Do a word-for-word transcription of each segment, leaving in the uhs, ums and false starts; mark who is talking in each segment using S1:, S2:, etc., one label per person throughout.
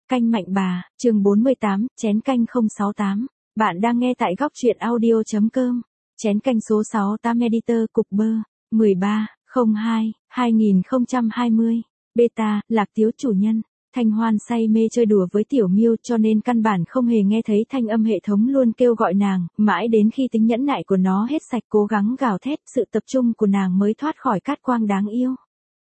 S1: Canh Mạnh Bà, chương bốn mươi tám, chén canh không sáu tám. Bạn đang nghe tại góc truyện audio.com. Chén canh số sáu mươi tám Editor Cục Bơ, mười ba, không hai, hai nghìn không trăm hai mươi. Beta, Lạc Tiếu chủ nhân. Thanh Hoan say mê chơi đùa với Tiểu Miêu cho nên căn bản không hề nghe thấy thanh âm hệ thống luôn kêu gọi nàng, mãi đến khi tính nhẫn nại của nó hết sạch cố gắng gào thét, sự tập trung của nàng mới thoát khỏi cát quang đáng yêu.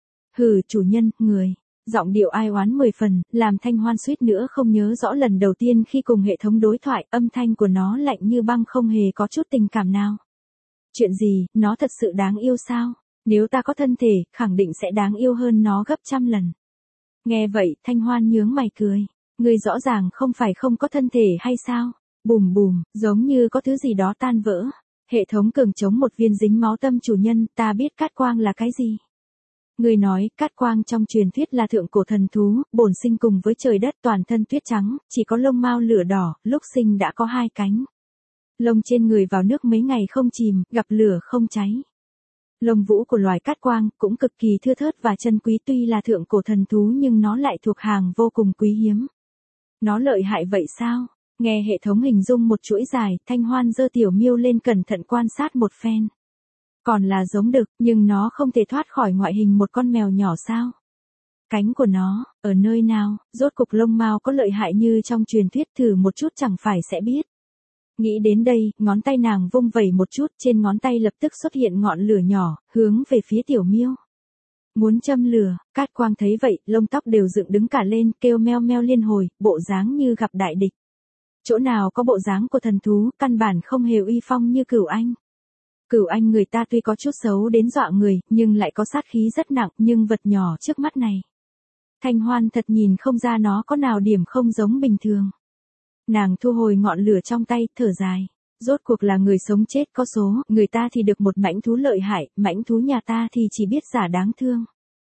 S1: Hừ chủ nhân, người. Giọng điệu ai oán mười phần, làm Thanh Hoan suýt nữa không nhớ rõ lần đầu tiên khi cùng hệ thống đối thoại, âm thanh của nó lạnh như băng không hề có chút tình cảm nào. Chuyện gì, nó thật sự đáng yêu sao? Nếu ta có thân thể, khẳng định sẽ đáng yêu hơn nó gấp trăm lần. Nghe vậy, Thanh Hoan nhướng mày cười. Người rõ ràng không phải không có thân thể hay sao? Bùm bùm, giống như có thứ gì đó tan vỡ. Hệ thống cường chống một viên dính máu tâm chủ nhân, ta biết cát quang là cái gì. Người nói, cát quang trong truyền thuyết là thượng cổ thần thú, bổn sinh cùng với trời đất toàn thân tuyết trắng, chỉ có lông mao lửa đỏ, lúc sinh đã có hai cánh. Lông trên người vào nước mấy ngày không chìm, gặp lửa không cháy. Lông vũ của loài cát quang cũng cực kỳ thưa thớt và chân quý, tuy là thượng cổ thần thú nhưng nó lại thuộc hàng vô cùng quý hiếm. Nó lợi hại vậy sao? Nghe hệ thống hình dung một chuỗi dài, Thanh Hoan giơ Tiểu Miêu lên cẩn thận quan sát một phen. Còn là giống đực, nhưng nó không thể thoát khỏi ngoại hình một con mèo nhỏ sao? Cánh của nó, ở nơi nào, rốt cục lông mao có lợi hại như trong truyền thuyết, thử một chút chẳng phải sẽ biết. Nghĩ đến đây, ngón tay nàng vung vẩy một chút, trên ngón tay lập tức xuất hiện ngọn lửa nhỏ, hướng về phía Tiểu Miêu. Muốn châm lửa, cát quang thấy vậy, lông tóc đều dựng đứng cả lên, kêu meo meo liên hồi, bộ dáng như gặp đại địch. Chỗ nào có bộ dáng của thần thú, căn bản không hề uy phong như Cửu Anh. Cửu Anh người ta tuy có chút xấu đến dọa người, nhưng lại có sát khí rất nặng, nhưng vật nhỏ trước mắt này. Thanh Hoan thật nhìn không ra nó có nào điểm không giống bình thường. Nàng thu hồi ngọn lửa trong tay, thở dài. Rốt cuộc là người sống chết có số, người ta thì được một mãnh thú lợi hại, mãnh thú nhà ta thì chỉ biết giả đáng thương.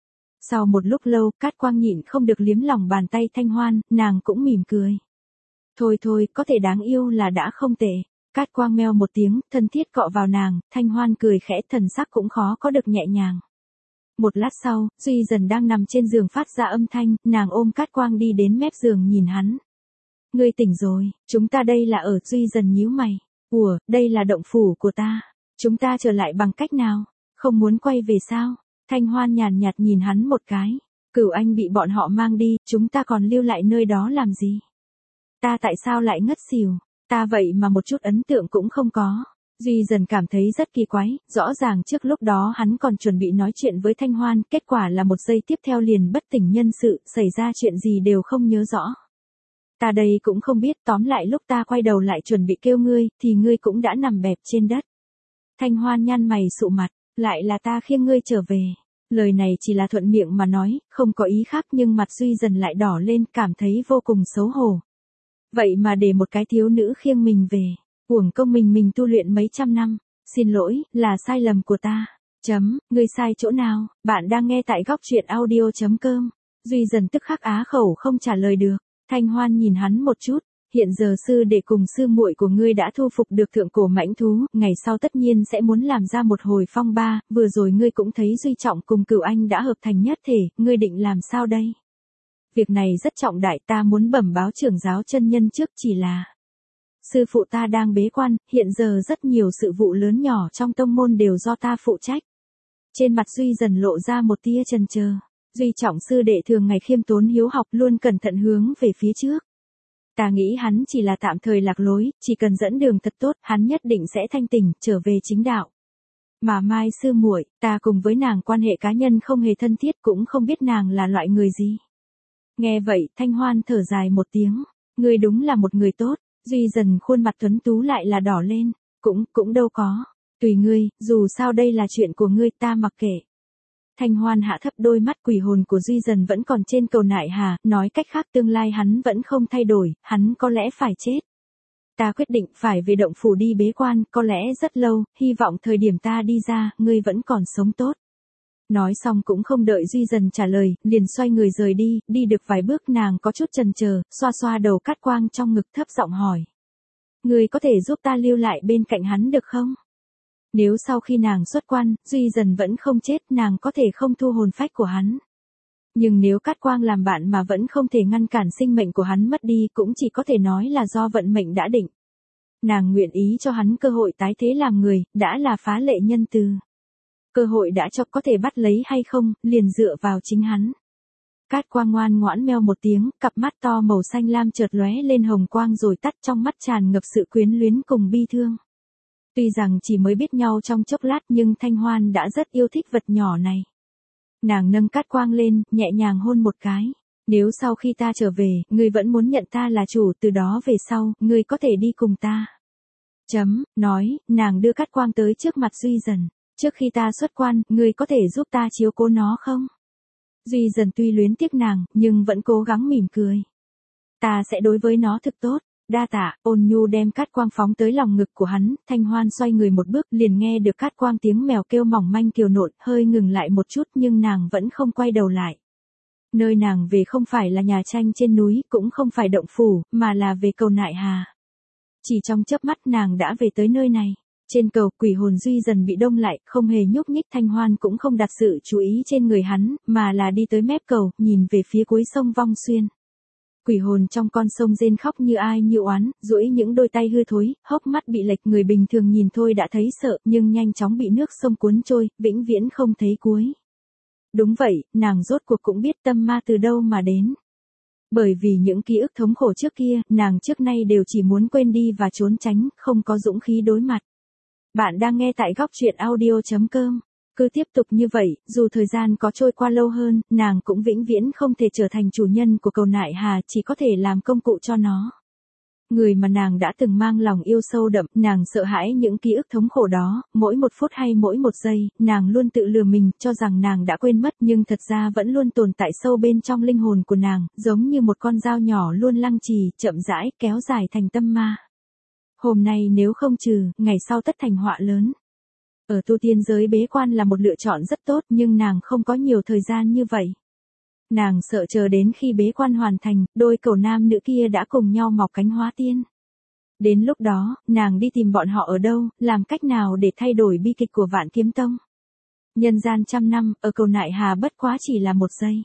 S1: Sau một lúc lâu, cát quang nhịn không được liếm lòng bàn tay Thanh Hoan, nàng cũng mỉm cười. Thôi thôi, có thể đáng yêu là đã không tệ. Cát quang meo một tiếng, thân thiết cọ vào nàng, Thanh Hoan cười khẽ, thần sắc cũng khó có được nhẹ nhàng. Một lát sau, Duy Dần đang nằm trên giường phát ra âm thanh, nàng ôm Cát quang đi đến mép giường nhìn hắn. Ngươi tỉnh rồi, chúng ta đây là ở. Duy Dần nhíu mày. Ủa, đây là động phủ của ta. Chúng ta trở lại bằng cách nào? Không muốn quay về sao? Thanh Hoan nhàn nhạt nhìn hắn một cái. Cửu Anh bị bọn họ mang đi, chúng ta còn lưu lại nơi đó làm gì? Ta tại sao lại ngất xỉu? Ta vậy mà một chút ấn tượng cũng không có. Duy Dần cảm thấy rất kỳ quái, rõ ràng trước lúc đó hắn còn chuẩn bị nói chuyện với Thanh Hoan, kết quả là một giây tiếp theo liền bất tỉnh nhân sự, xảy ra chuyện gì đều không nhớ rõ. Ta đây cũng không biết, tóm lại lúc ta quay đầu lại chuẩn bị kêu ngươi, thì ngươi cũng đã nằm bẹp trên đất. Thanh Hoan nhăn mày sụ mặt, lại là ta khiêng ngươi trở về. Lời này chỉ là thuận miệng mà nói, không có ý khác, nhưng mặt Duy Dần lại đỏ lên, cảm thấy vô cùng xấu hổ. Vậy mà để một cái thiếu nữ khiêng mình về, uổng công mình mình tu luyện mấy trăm năm, xin lỗi, là sai lầm của ta. Chấm, ngươi sai chỗ nào? Bạn đang nghe tại góc truyện audio.com. Duy Dần tức khắc á khẩu không trả lời được. Thanh Hoan nhìn hắn một chút, hiện giờ sư đệ cùng sư muội của ngươi đã thu phục được thượng cổ mãnh thú, ngày sau tất nhiên sẽ muốn làm ra một hồi phong ba, vừa rồi ngươi cũng thấy Duy Trọng cùng Cửu Anh đã hợp thành nhất thể, ngươi định làm sao đây? Việc này rất trọng đại, ta muốn bẩm báo trưởng giáo chân nhân trước, chỉ là sư phụ ta đang bế quan, hiện giờ rất nhiều sự vụ lớn nhỏ trong tông môn đều do ta phụ trách. Trên mặt Duy Dần lộ ra một tia chần chờ. Duy Trọng sư đệ thường ngày khiêm tốn hiếu học, luôn cẩn thận hướng về phía trước. Ta nghĩ hắn chỉ là tạm thời lạc lối, chỉ cần dẫn đường thật tốt, hắn nhất định sẽ thanh tỉnh, trở về chính đạo. Mà Mai sư muội, ta cùng với nàng quan hệ cá nhân không hề thân thiết, cũng không biết nàng là loại người gì. Nghe vậy, Thanh Hoan thở dài một tiếng. Ngươi đúng là một người tốt. Duy Dần khuôn mặt tuấn tú lại là đỏ lên. Cũng, cũng đâu có. Tùy ngươi, dù sao đây là chuyện của ngươi, ta mặc kệ. Thanh Hoan hạ thấp đôi mắt, quỷ hồn của Duy Dần vẫn còn trên cầu nại hà, nói cách khác tương lai hắn vẫn không thay đổi, hắn có lẽ phải chết. Ta quyết định phải về động phủ đi bế quan, có lẽ rất lâu, hy vọng thời điểm ta đi ra, ngươi vẫn còn sống tốt. Nói xong cũng không đợi Duy Dần trả lời, liền xoay người rời đi, đi được vài bước nàng có chút chần chờ, xoa xoa đầu Cát quang trong ngực thấp giọng hỏi. Ngươi có thể giúp ta lưu lại bên cạnh hắn được không? Nếu sau khi nàng xuất quan, Duy Dần vẫn không chết, nàng có thể không thu hồn phách của hắn. Nhưng nếu Cát Quang làm bạn mà vẫn không thể ngăn cản sinh mệnh của hắn mất đi cũng chỉ có thể nói là do vận mệnh đã định. Nàng nguyện ý cho hắn cơ hội tái thế làm người, đã là phá lệ nhân từ. Cơ hội đã cho có thể bắt lấy hay không, liền dựa vào chính hắn. Cát Quang ngoan ngoãn meo một tiếng, cặp mắt to màu xanh lam chợt lóe lên hồng quang rồi tắt, trong mắt tràn ngập sự quyến luyến cùng bi thương. Tuy rằng chỉ mới biết nhau trong chốc lát nhưng Thanh Hoan đã rất yêu thích vật nhỏ này. Nàng nâng Cát Quang lên, nhẹ nhàng hôn một cái. Nếu sau khi ta trở về, ngươi vẫn muốn nhận ta là chủ, từ đó về sau, ngươi có thể đi cùng ta. Chấm, nói, nàng đưa Cát Quang tới trước mặt Duy Dần. Trước khi ta xuất quan, ngươi có thể giúp ta chiếu cố nó không? Duy Dần tuy luyến tiếc nàng, nhưng vẫn cố gắng mỉm cười. Ta sẽ đối với nó thực tốt. Đa tạ. Ôn nhu đem Cát Quang phóng tới lòng ngực của hắn, Thanh Hoan xoay người một bước liền nghe được Cát Quang tiếng mèo kêu mỏng manh kiều nộn, hơi ngừng lại một chút nhưng nàng vẫn không quay đầu lại. Nơi nàng về không phải là nhà tranh trên núi, cũng không phải động phủ, mà là về cầu Nại Hà. Chỉ trong chớp mắt nàng đã về tới nơi này. Trên cầu, quỷ hồn Duy Dần bị đông lại, không hề nhúc nhích. Thanh Hoan cũng không đặt sự chú ý trên người hắn, mà là đi tới mép cầu, nhìn về phía cuối sông Vong Xuyên. Quỷ hồn trong con sông rên khóc như ai như oán, duỗi những đôi tay hư thối, hốc mắt bị lệch, người bình thường nhìn thôi đã thấy sợ, nhưng nhanh chóng bị nước sông cuốn trôi, vĩnh viễn không thấy cuối. Đúng vậy, nàng rốt cuộc cũng biết tâm ma từ đâu mà đến. Bởi vì những ký ức thống khổ trước kia, nàng trước nay đều chỉ muốn quên đi và trốn tránh, không có dũng khí đối mặt. Bạn đang nghe tại góc truyện audio chấm com. Cứ tiếp tục như vậy, dù thời gian có trôi qua lâu hơn, nàng cũng vĩnh viễn không thể trở thành chủ nhân của cầu Nại Hà, chỉ có thể làm công cụ cho nó. Người mà nàng đã từng mang lòng yêu sâu đậm, nàng sợ hãi những ký ức thống khổ đó, mỗi một phút hay mỗi một giây, nàng luôn tự lừa mình, cho rằng nàng đã quên mất nhưng thật ra vẫn luôn tồn tại sâu bên trong linh hồn của nàng, giống như một con dao nhỏ luôn lăng trì, chậm rãi, kéo dài thành tâm ma. Hôm nay nếu không trừ, ngày sau tất thành họa lớn. Ở tu tiên giới bế quan là một lựa chọn rất tốt nhưng nàng không có nhiều thời gian như vậy. Nàng sợ chờ đến khi bế quan hoàn thành, đôi cầu nam nữ kia đã cùng nhau mọc cánh hóa tiên. Đến lúc đó, nàng đi tìm bọn họ ở đâu, làm cách nào để thay đổi bi kịch của Vạn Kiếm Tông. Nhân gian trăm năm, ở cầu Nại Hà bất quá chỉ là một giây.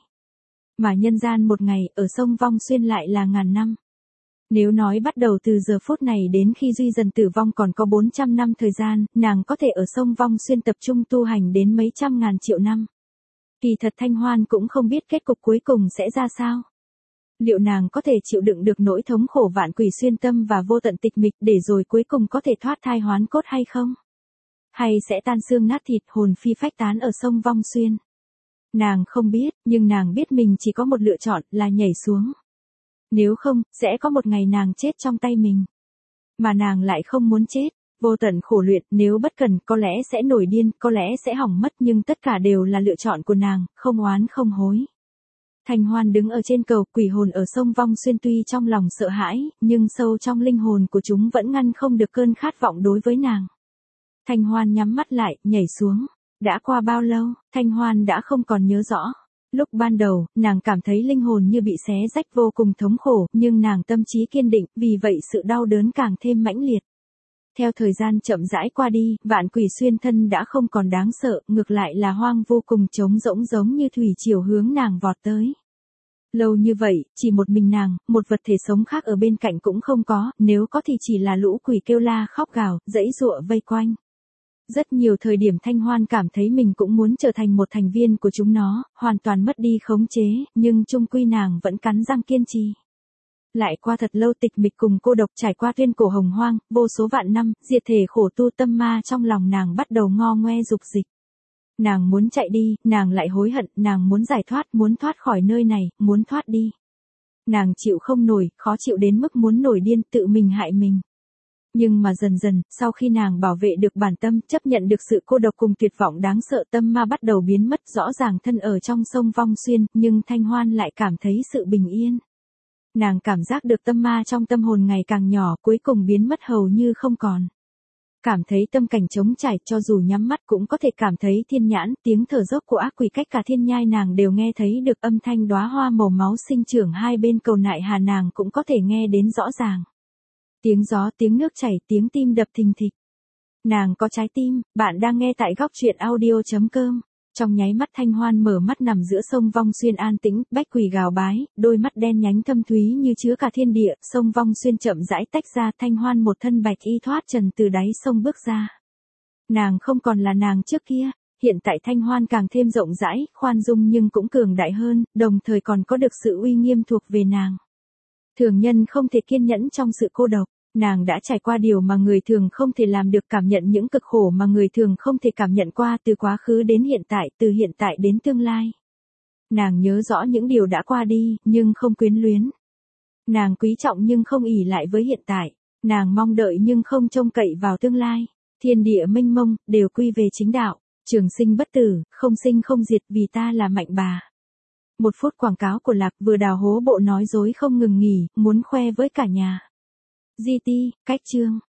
S1: Mà nhân gian một ngày, ở sông Vong Xuyên lại là ngàn năm. Nếu nói bắt đầu từ giờ phút này đến khi Duy Dần tử vong còn có bốn trăm năm thời gian, nàng có thể ở sông Vong Xuyên tập trung tu hành đến mấy trăm ngàn triệu năm. Kỳ thật Thanh Hoan cũng không biết kết cục cuối cùng sẽ ra sao. Liệu nàng có thể chịu đựng được nỗi thống khổ vạn quỷ xuyên tâm và vô tận tịch mịch để rồi cuối cùng có thể thoát thai hoán cốt hay không? Hay sẽ tan xương nát thịt, hồn phi phách tán ở sông Vong Xuyên? Nàng không biết, nhưng nàng biết mình chỉ có một lựa chọn là nhảy xuống. Nếu không, sẽ có một ngày nàng chết trong tay mình. Mà nàng lại không muốn chết, vô tận khổ luyện, nếu bất cần, có lẽ sẽ nổi điên, có lẽ sẽ hỏng mất nhưng tất cả đều là lựa chọn của nàng, không oán không hối. Thanh Hoan đứng ở trên cầu, quỷ hồn ở sông Vong Xuyên tuy trong lòng sợ hãi, nhưng sâu trong linh hồn của chúng vẫn ngăn không được cơn khát vọng đối với nàng. Thanh Hoan nhắm mắt lại, nhảy xuống. Đã qua bao lâu, Thanh Hoan đã không còn nhớ rõ. Lúc ban đầu, nàng cảm thấy linh hồn như bị xé rách vô cùng thống khổ, nhưng nàng tâm trí kiên định, vì vậy sự đau đớn càng thêm mãnh liệt. Theo thời gian chậm rãi qua đi, vạn quỷ xuyên thân đã không còn đáng sợ, ngược lại là hoang vô cùng trống rỗng giống như thủy triều hướng nàng vọt tới. Lâu như vậy, chỉ một mình nàng, một vật thể sống khác ở bên cạnh cũng không có, nếu có thì chỉ là lũ quỷ kêu la khóc gào, giãy giụa vây quanh. Rất nhiều thời điểm Thanh Hoan cảm thấy mình cũng muốn trở thành một thành viên của chúng nó, hoàn toàn mất đi khống chế, nhưng chung quy nàng vẫn cắn răng kiên trì. Lại qua thật lâu tịch mịch cùng cô độc, trải qua tuyên cổ hồng hoang, vô số vạn năm, diệt thể khổ tu, tâm ma trong lòng nàng bắt đầu ngo ngoe dục dịch. Nàng muốn chạy đi, nàng lại hối hận, nàng muốn giải thoát, muốn thoát khỏi nơi này, muốn thoát đi. Nàng chịu không nổi, khó chịu đến mức muốn nổi điên, tự mình hại mình. Nhưng mà dần dần, sau khi nàng bảo vệ được bản tâm, chấp nhận được sự cô độc cùng tuyệt vọng đáng sợ, tâm ma bắt đầu biến mất, rõ ràng thân ở trong sông Vong Xuyên, nhưng Thanh Hoan lại cảm thấy sự bình yên. Nàng cảm giác được tâm ma trong tâm hồn ngày càng nhỏ, cuối cùng biến mất hầu như không còn. Cảm thấy tâm cảnh trống trải, cho dù nhắm mắt cũng có thể cảm thấy thiên nhãn, tiếng thở dốc của ác quỷ cách cả thiên nhai nàng đều nghe thấy được, âm thanh đóa hoa màu máu sinh trưởng hai bên cầu Nại Hà nàng cũng có thể nghe đến rõ ràng. Tiếng gió, tiếng nước chảy, tiếng tim đập thình thịch. Nàng có trái tim, bạn đang nghe tại góc truyện audio chấm com. Trong nháy mắt Thanh Hoan mở mắt nằm giữa sông Vong Xuyên an tĩnh, bách quỷ gào bái, đôi mắt đen nhánh thâm thúy như chứa cả thiên địa, sông Vong Xuyên chậm rãi tách ra, Thanh Hoan một thân bạch y thoát trần từ đáy sông bước ra. Nàng không còn là nàng trước kia, hiện tại Thanh Hoan càng thêm rộng rãi, khoan dung nhưng cũng cường đại hơn, đồng thời còn có được sự uy nghiêm thuộc về nàng. Thường nhân không thể kiên nhẫn trong sự cô độc. Nàng đã trải qua điều mà người thường không thể làm được, cảm nhận những cực khổ mà người thường không thể cảm nhận qua, từ quá khứ đến hiện tại, từ hiện tại đến tương lai. Nàng nhớ rõ những điều đã qua đi, nhưng không quyến luyến. Nàng quý trọng nhưng không ỷ lại với hiện tại. Nàng mong đợi nhưng không trông cậy vào tương lai. Thiên địa mênh mông, đều quy về chính đạo. Trường sinh bất tử, không sinh không diệt, vì ta là mạnh bà. Một phút quảng cáo của Lạc vừa đào hố bộ nói dối không ngừng nghỉ, muốn khoe với cả nhà. giê tê, cách chương.